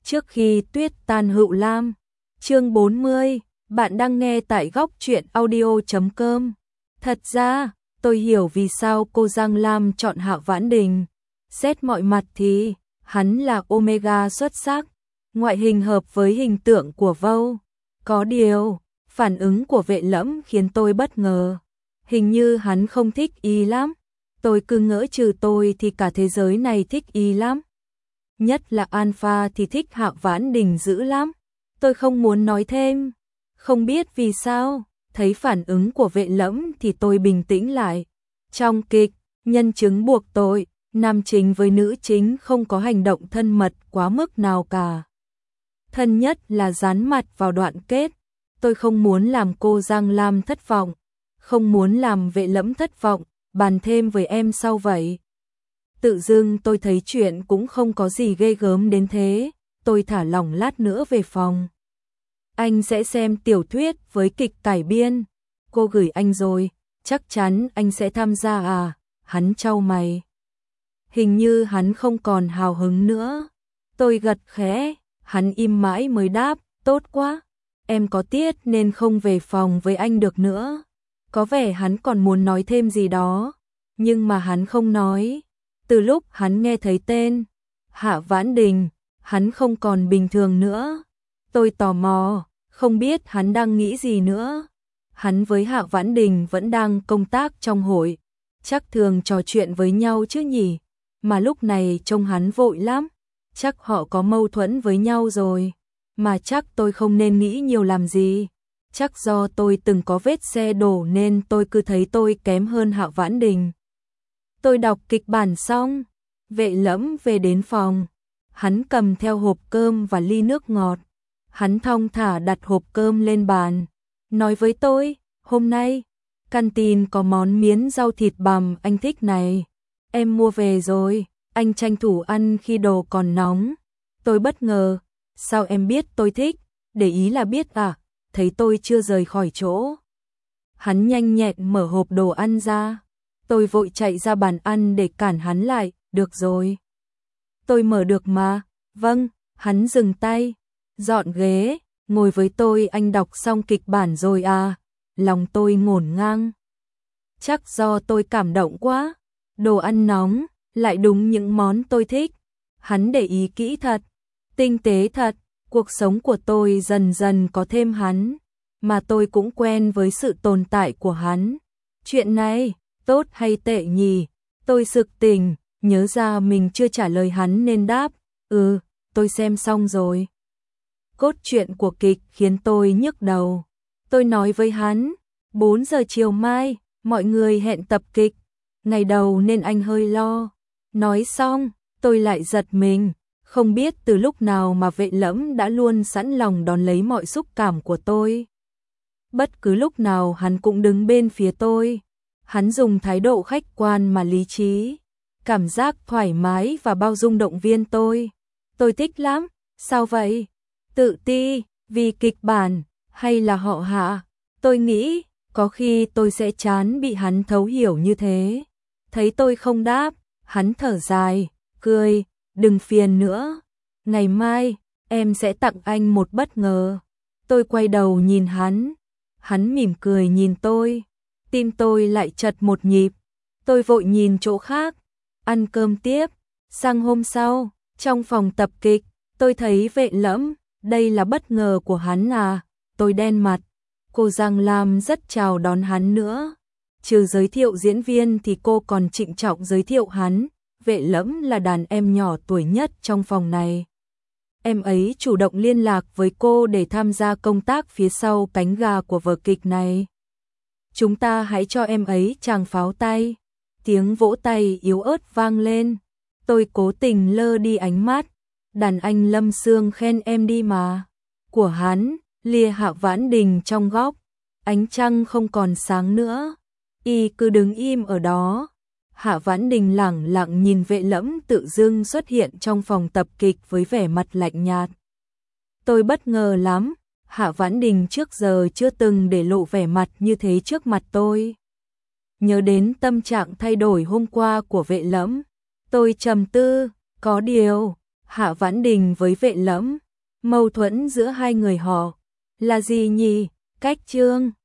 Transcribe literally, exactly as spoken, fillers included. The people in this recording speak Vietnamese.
Trước khi tuyết tan Hựu Lam. Chương bốn mươi, bạn đang nghe tại góc truyện audio chấm com. Thật ra, tôi hiểu vì sao cô Giang Lam chọn Hạ Vãn Đình. Xét mọi mặt thì, hắn là Omega xuất sắc, ngoại hình hợp với hình tượng của Vâu. Có điều, phản ứng của Vệ Lẫm khiến tôi bất ngờ. Hình như hắn không thích y lắm. Tôi cứ ngỡ trừ tôi thì cả thế giới này thích y lắm. Nhất là Alpha thì thích Hạ Vãn Đình dữ lắm. Tôi không muốn nói thêm. Không biết vì sao, thấy phản ứng của Vệ Lẫm thì tôi bình tĩnh lại. Trong kịch, nhân chứng buộc tội, nam chính với nữ chính không có hành động thân mật quá mức nào cả. Thân nhất là dán mặt vào đoạn kết. Tôi không muốn làm cô Giang Lam thất vọng, không muốn làm Vệ Lẫm thất vọng, bàn thêm với em sau vậy. Tự dưng tôi thấy chuyện cũng không có gì ghê gớm đến thế, tôi thả lỏng lát nữa về phòng. Anh sẽ xem tiểu thuyết với kịch cải biên. Cô gửi anh rồi, chắc chắn anh sẽ tham gia à? Hắn chau mày. Hình như hắn không còn hào hứng nữa. Tôi gật khẽ, hắn im mãi mới đáp, tốt quá. Em có tiết nên không về phòng với anh được nữa. Có vẻ hắn còn muốn nói thêm gì đó, nhưng mà hắn không nói. Từ lúc hắn nghe thấy tên Hạ Vãn Đình, hắn không còn bình thường nữa. Tôi tò mò, không biết hắn đang nghĩ gì nữa. Hắn với Hạ Vãn Đình vẫn đang công tác trong hội, chắc thường trò chuyện với nhau chứ nhỉ, mà lúc này trông hắn vội lắm, chắc họ có mâu thuẫn với nhau rồi, mà chắc tôi không nên nghĩ nhiều làm gì. Chắc do tôi từng có vết xe đổ nên tôi cứ thấy tôi kém hơn Hạ Vãn Đình. Tôi đọc kịch bản xong, Vệ Lẫm về đến phòng, hắn cầm theo hộp cơm và ly nước ngọt. Hắn thong thả đặt hộp cơm lên bàn, nói với tôi, hôm nay, canteen có món miến rau thịt bằm anh thích này. Em mua về rồi, anh tranh thủ ăn khi đồ còn nóng. Tôi bất ngờ, sao em biết tôi thích, để ý là biết à, thấy tôi chưa rời khỏi chỗ. Hắn nhanh nhẹn mở hộp đồ ăn ra, tôi vội chạy ra bàn ăn để cản hắn lại, được rồi. Tôi mở được mà, vâng, hắn dừng tay. Dọn ghế, ngồi với tôi, anh đọc xong kịch bản rồi à? Lòng tôi ngổn ngang. Chắc do tôi cảm động quá. Đồ ăn nóng, lại đúng những món tôi thích. Hắn để ý kỹ thật, tinh tế thật. Cuộc sống của tôi dần dần có thêm hắn, mà tôi cũng quen với sự tồn tại của hắn. Chuyện này, tốt hay tệ nhỉ? Tôi sực tỉnh, nhớ ra mình chưa trả lời hắn nên đáp, ừ, tôi xem xong rồi. Cốt truyện của kịch khiến tôi nhức đầu. Tôi nói với hắn, bốn giờ chiều mai, mọi người hẹn tập kịch. Ngày đầu nên anh hơi lo. Nói xong, tôi lại giật mình, không biết từ lúc nào mà Vệ Lẫm đã luôn sẵn lòng đón lấy mọi xúc cảm của tôi. Bất cứ lúc nào hắn cũng đứng bên phía tôi. Hắn dùng thái độ khách quan mà lý trí, cảm giác thoải mái và bao dung động viên tôi. Tôi thích lắm, sao vậy? Tự ti, vì kịch bản, hay là họ Hạ? Tôi nghĩ, có khi tôi sẽ chán bị hắn thấu hiểu như thế. Thấy tôi không đáp, hắn thở dài, cười, đừng phiền nữa. Ngày mai, em sẽ tặng anh một bất ngờ. Tôi quay đầu nhìn hắn, hắn mỉm cười nhìn tôi. Tim tôi lại chật một nhịp, tôi vội nhìn chỗ khác, ăn cơm tiếp. Sang hôm sau, trong phòng tập kịch, tôi thấy Vệ Lẫm. Đây là bất ngờ của hắn à? Tôi đen mặt. Cô Giang Lam rất chào đón hắn nữa. Trừ giới thiệu diễn viên thì cô còn trịnh trọng giới thiệu hắn. Vệ Lẫm là đàn em nhỏ tuổi nhất trong phòng này. Em ấy chủ động liên lạc với cô để tham gia công tác phía sau cánh gà của vở kịch này. Chúng ta hãy cho em ấy tràng pháo tay. Tiếng vỗ tay yếu ớt vang lên. Tôi cố tình lơ đi ánh mắt. Đàn anh Lâm Sương khen em đi mà. Của hắn, lìa Hạ Vãn Đình trong góc. Ánh trăng không còn sáng nữa. Y cứ đứng im ở đó. Hạ Vãn Đình lẳng lặng nhìn Vệ Lẫm tự dưng xuất hiện trong phòng tập kịch với vẻ mặt lạnh nhạt. Tôi bất ngờ lắm. Hạ Vãn Đình trước giờ chưa từng để lộ vẻ mặt như thế trước mặt tôi. Nhớ đến tâm trạng thay đổi hôm qua của Vệ Lẫm, tôi trầm tư, có điều, Hạ Vãn Đình với Vệ Lẫm, mâu thuẫn giữa hai người họ là gì nhỉ? Cách chương